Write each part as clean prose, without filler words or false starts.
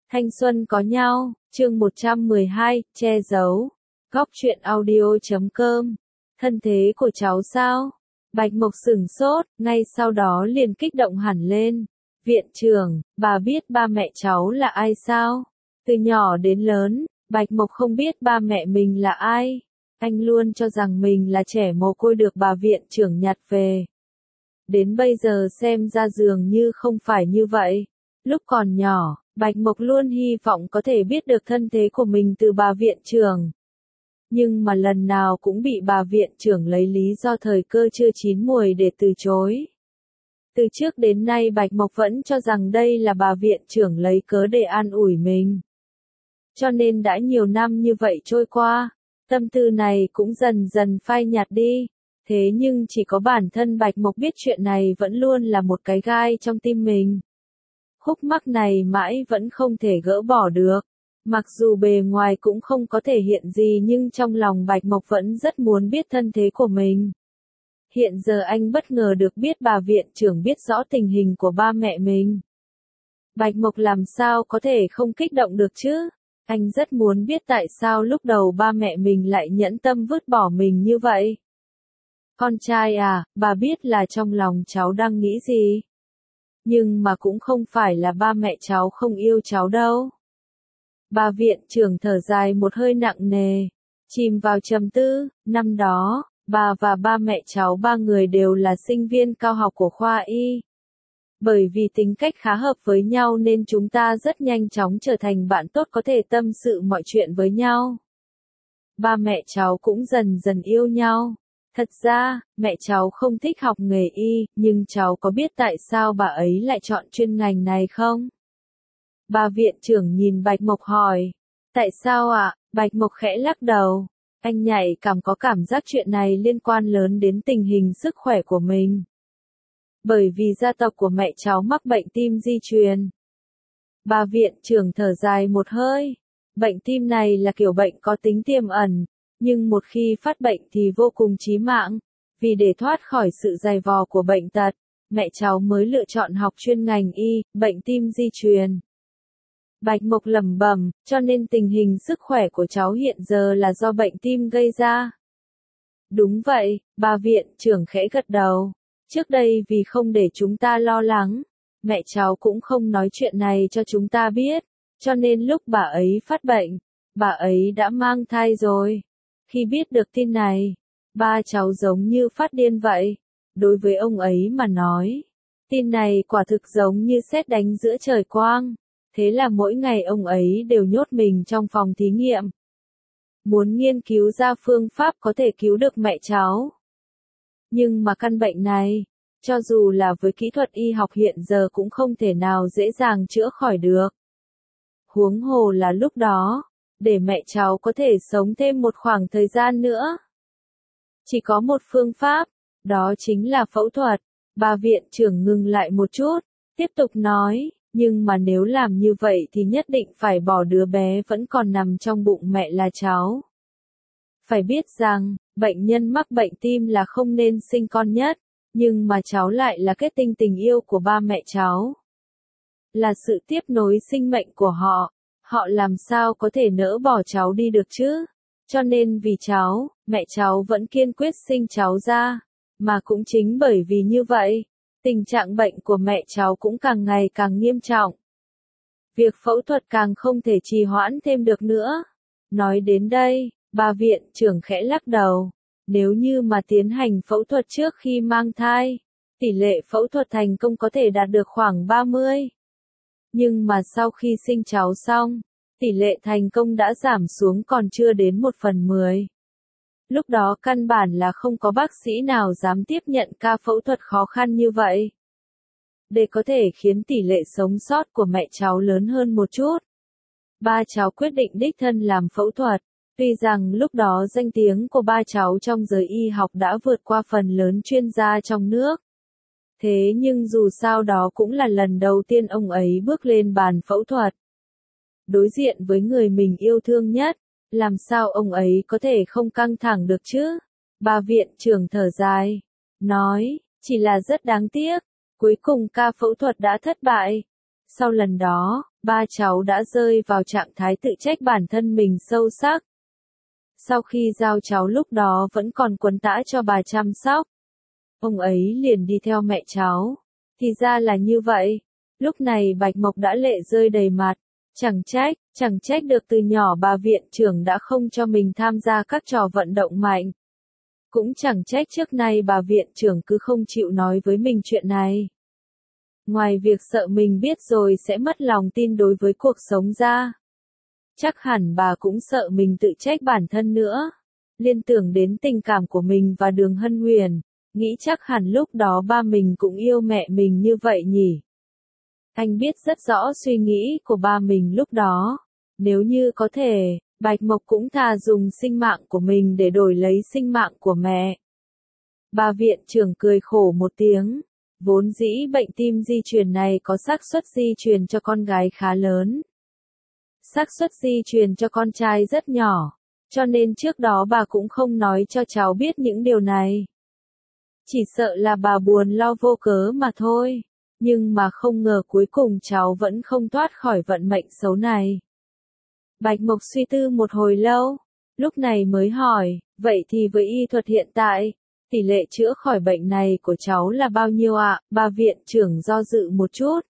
Thanh xuân có nhau, chương 112, che giấu. Góc truyện audio.com. Thân thế của cháu sao? Bạch Mộc sửng sốt, ngay sau đó liền kích động hẳn lên. Viện trưởng, bà biết ba mẹ cháu là ai sao? Từ nhỏ đến lớn, Bạch Mộc không biết ba mẹ mình là ai. Anh luôn cho rằng mình là trẻ mồ côi được bà viện trưởng nhặt về. Đến bây giờ xem ra dường như không phải như vậy. Lúc còn nhỏ, Bạch Mộc luôn hy vọng có thể biết được thân thế của mình từ bà viện trưởng. Nhưng mà lần nào cũng bị bà viện trưởng lấy lý do thời cơ chưa chín muồi để từ chối. Từ trước đến nay Bạch Mộc vẫn cho rằng đây là bà viện trưởng lấy cớ để an ủi mình. Cho nên đã nhiều năm như vậy trôi qua, tâm tư này cũng dần dần phai nhạt đi. Thế nhưng chỉ có bản thân Bạch Mộc biết chuyện này vẫn luôn là một cái gai trong tim mình. Khúc mắc này mãi vẫn không thể gỡ bỏ được. Mặc dù bề ngoài cũng không có thể hiện gì nhưng trong lòng Bạch Mộc vẫn rất muốn biết thân thế của mình. Hiện giờ anh bất ngờ được biết bà viện trưởng biết rõ tình hình của ba mẹ mình. Bạch Mộc làm sao có thể không kích động được chứ? Anh rất muốn biết tại sao lúc đầu ba mẹ mình lại nhẫn tâm vứt bỏ mình như vậy. Con trai à, bà biết là trong lòng cháu đang nghĩ gì. Nhưng mà cũng không phải là ba mẹ cháu không yêu cháu đâu. Bà viện trưởng thở dài một hơi nặng nề, chìm vào trầm tư. Năm đó, bà và ba mẹ cháu ba người đều là sinh viên cao học của khoa y. Bởi vì tính cách khá hợp với nhau nên chúng ta rất nhanh chóng trở thành bạn tốt có thể tâm sự mọi chuyện với nhau. Ba mẹ cháu cũng dần dần yêu nhau. Thật ra, mẹ cháu không thích học nghề y, nhưng cháu có biết tại sao bà ấy lại chọn chuyên ngành này không? Bà viện trưởng nhìn Bạch Mộc hỏi. Tại sao ạ? Bạch Mộc khẽ lắc đầu. Anh nhạy cảm có cảm giác chuyện này liên quan lớn đến tình hình sức khỏe của mình. Bởi vì gia tộc của mẹ cháu mắc bệnh tim di truyền. Bà viện trưởng thở dài một hơi. Bệnh tim này là kiểu bệnh có tính tiềm ẩn, nhưng một khi phát bệnh thì vô cùng chí mạng. Vì để thoát khỏi sự dày vò của bệnh tật, mẹ cháu mới lựa chọn học chuyên ngành y, bệnh tim di truyền. Bạch Mộc lẩm bẩm, cho nên tình hình sức khỏe của cháu hiện giờ là do bệnh tim gây ra. Đúng vậy, bà viện trưởng khẽ gật đầu. Trước đây vì không để chúng ta lo lắng, mẹ cháu cũng không nói chuyện này cho chúng ta biết, cho nên lúc bà ấy phát bệnh, bà ấy đã mang thai rồi. Khi biết được tin này, ba cháu giống như phát điên vậy. Đối với ông ấy mà nói, tin này quả thực giống như sét đánh giữa trời quang. Thế là mỗi ngày ông ấy đều nhốt mình trong phòng thí nghiệm. Muốn nghiên cứu ra phương pháp có thể cứu được mẹ cháu. Nhưng mà căn bệnh này, cho dù là với kỹ thuật y học hiện giờ cũng không thể nào dễ dàng chữa khỏi được. Huống hồ là lúc đó, để mẹ cháu có thể sống thêm một khoảng thời gian nữa. Chỉ có một phương pháp, đó chính là phẫu thuật. Bà viện trưởng ngừng lại một chút, tiếp tục nói, nhưng mà nếu làm như vậy thì nhất định phải bỏ đứa bé vẫn còn nằm trong bụng mẹ là cháu. Phải biết rằng, bệnh nhân mắc bệnh tim là không nên sinh con nhất, nhưng mà cháu lại là kết tinh tình yêu của ba mẹ cháu. Là sự tiếp nối sinh mệnh của họ, họ làm sao có thể nỡ bỏ cháu đi được chứ? Cho nên vì cháu, mẹ cháu vẫn kiên quyết sinh cháu ra, mà cũng chính bởi vì như vậy, tình trạng bệnh của mẹ cháu cũng càng ngày càng nghiêm trọng. Việc phẫu thuật càng không thể trì hoãn thêm được nữa. Nói đến đây, bà viện trưởng khẽ lắc đầu. Nếu như mà tiến hành phẫu thuật trước khi mang thai, tỷ lệ phẫu thuật thành công có thể đạt được khoảng 30. Nhưng mà sau khi sinh cháu xong, tỷ lệ thành công đã giảm xuống còn chưa đến 1/10. Lúc đó căn bản là không có bác sĩ nào dám tiếp nhận ca phẫu thuật khó khăn như vậy. Để có thể khiến tỷ lệ sống sót của mẹ cháu lớn hơn một chút, ba cháu quyết định đích thân làm phẫu thuật. Tuy rằng lúc đó danh tiếng của ba cháu trong giới y học đã vượt qua phần lớn chuyên gia trong nước. Thế nhưng dù sao đó cũng là lần đầu tiên ông ấy bước lên bàn phẫu thuật. Đối diện với người mình yêu thương nhất, làm sao ông ấy có thể không căng thẳng được chứ? Bà viện trưởng thở dài, nói, chỉ là rất đáng tiếc, cuối cùng ca phẫu thuật đã thất bại. Sau lần đó, ba cháu đã rơi vào trạng thái tự trách bản thân mình sâu sắc. Sau khi giao cháu lúc đó vẫn còn quấn tã cho bà chăm sóc, ông ấy liền đi theo mẹ cháu. Thì ra là như vậy. Lúc này Bạch Mộc đã lệ rơi đầy mặt. Chẳng trách được từ nhỏ bà viện trưởng đã không cho mình tham gia các trò vận động mạnh. Cũng chẳng trách trước nay bà viện trưởng cứ không chịu nói với mình chuyện này. Ngoài việc sợ mình biết rồi sẽ mất lòng tin đối với cuộc sống ra, chắc hẳn bà cũng sợ mình tự trách bản thân nữa. Liên tưởng đến tình cảm của mình và Đường Hân Huyền, nghĩ chắc hẳn lúc đó ba mình cũng yêu mẹ mình như vậy nhỉ. Anh biết rất rõ suy nghĩ của ba mình lúc đó. Nếu như có thể, Bạch Mộc cũng thà dùng sinh mạng của mình để đổi lấy sinh mạng của mẹ. Bà viện trưởng cười khổ một tiếng. Vốn dĩ bệnh tim di truyền này có xác suất di truyền cho con gái khá lớn. Xác suất di truyền cho con trai rất nhỏ. Cho nên trước đó bà cũng không nói cho cháu biết những điều này. Chỉ sợ là bà buồn lo vô cớ mà thôi. Nhưng mà không ngờ cuối cùng cháu vẫn không thoát khỏi vận mệnh xấu này. Bạch Mộc suy tư một hồi lâu, lúc này mới hỏi, vậy thì với y thuật hiện tại, tỷ lệ chữa khỏi bệnh này của cháu là bao nhiêu ạ? Bà viện trưởng do dự một chút.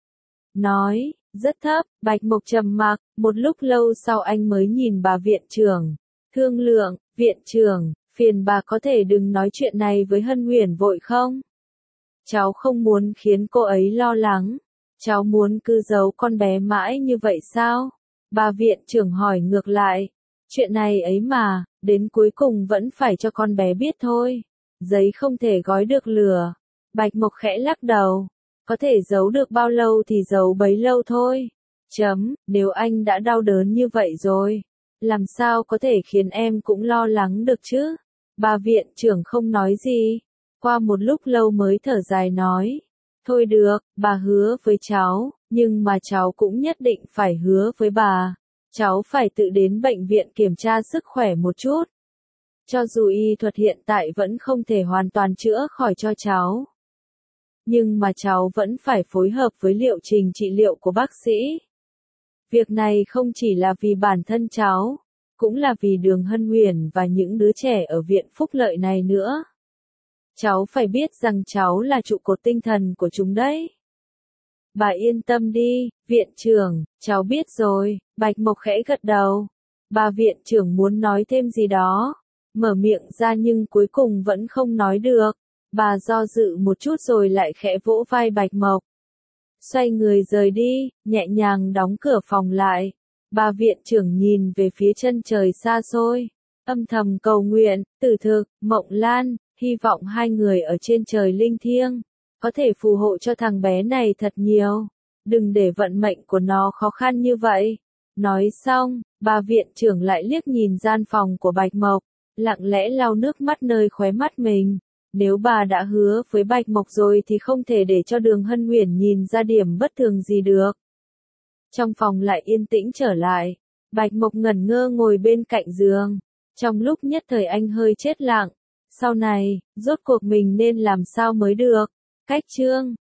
Nói, rất thấp. Bạch Mộc trầm mặc, một lúc lâu sau anh mới nhìn bà viện trưởng. Thương lượng, viện trưởng, phiền bà có thể đừng nói chuyện này với Hân Huyền vội không? Cháu không muốn khiến cô ấy lo lắng. Cháu muốn cứ giấu con bé mãi như vậy sao? Bà viện trưởng hỏi ngược lại. Chuyện này ấy mà, đến cuối cùng vẫn phải cho con bé biết thôi. Giấy không thể gói được lửa. Bạch Mộc khẽ lắc đầu. Có thể giấu được bao lâu thì giấu bấy lâu thôi. Nếu anh đã đau đớn như vậy rồi, làm sao có thể khiến em cũng lo lắng được chứ? Bà viện trưởng không nói gì. Qua một lúc lâu mới thở dài nói. Thôi được, bà hứa với cháu, nhưng mà cháu cũng nhất định phải hứa với bà. Cháu phải tự đến bệnh viện kiểm tra sức khỏe một chút. Cho dù y thuật hiện tại vẫn không thể hoàn toàn chữa khỏi cho cháu, nhưng mà cháu vẫn phải phối hợp với liệu trình trị liệu của bác sĩ. Việc này không chỉ là vì bản thân cháu, cũng là vì Đường Hân Huyền và những đứa trẻ ở viện phúc lợi này nữa. Cháu phải biết rằng cháu là trụ cột tinh thần của chúng đấy. Bà yên tâm đi, viện trưởng, cháu biết rồi. Bạch Mộc khẽ gật đầu. Bà viện trưởng muốn nói thêm gì đó, mở miệng ra nhưng cuối cùng vẫn không nói được. Bà do dự một chút rồi lại khẽ vỗ vai Bạch Mộc. Xoay người rời đi, nhẹ nhàng đóng cửa phòng lại. Bà viện trưởng nhìn về phía chân trời xa xôi, âm thầm cầu nguyện, Tử Thực, Mộng Lan, hy vọng hai người ở trên trời linh thiêng có thể phù hộ cho thằng bé này thật nhiều. Đừng để vận mệnh của nó khó khăn như vậy. Nói xong, bà viện trưởng lại liếc nhìn gian phòng của Bạch Mộc, lặng lẽ lau nước mắt nơi khóe mắt mình. Nếu bà đã hứa với Bạch Mộc rồi thì không thể để cho Đường Hân Huyền nhìn ra điểm bất thường gì được. Trong phòng lại yên tĩnh trở lại. Bạch Mộc ngẩn ngơ ngồi bên cạnh giường. Trong lúc nhất thời anh hơi chết lặng. Sau này, rốt cuộc mình nên làm sao mới được? Cách chương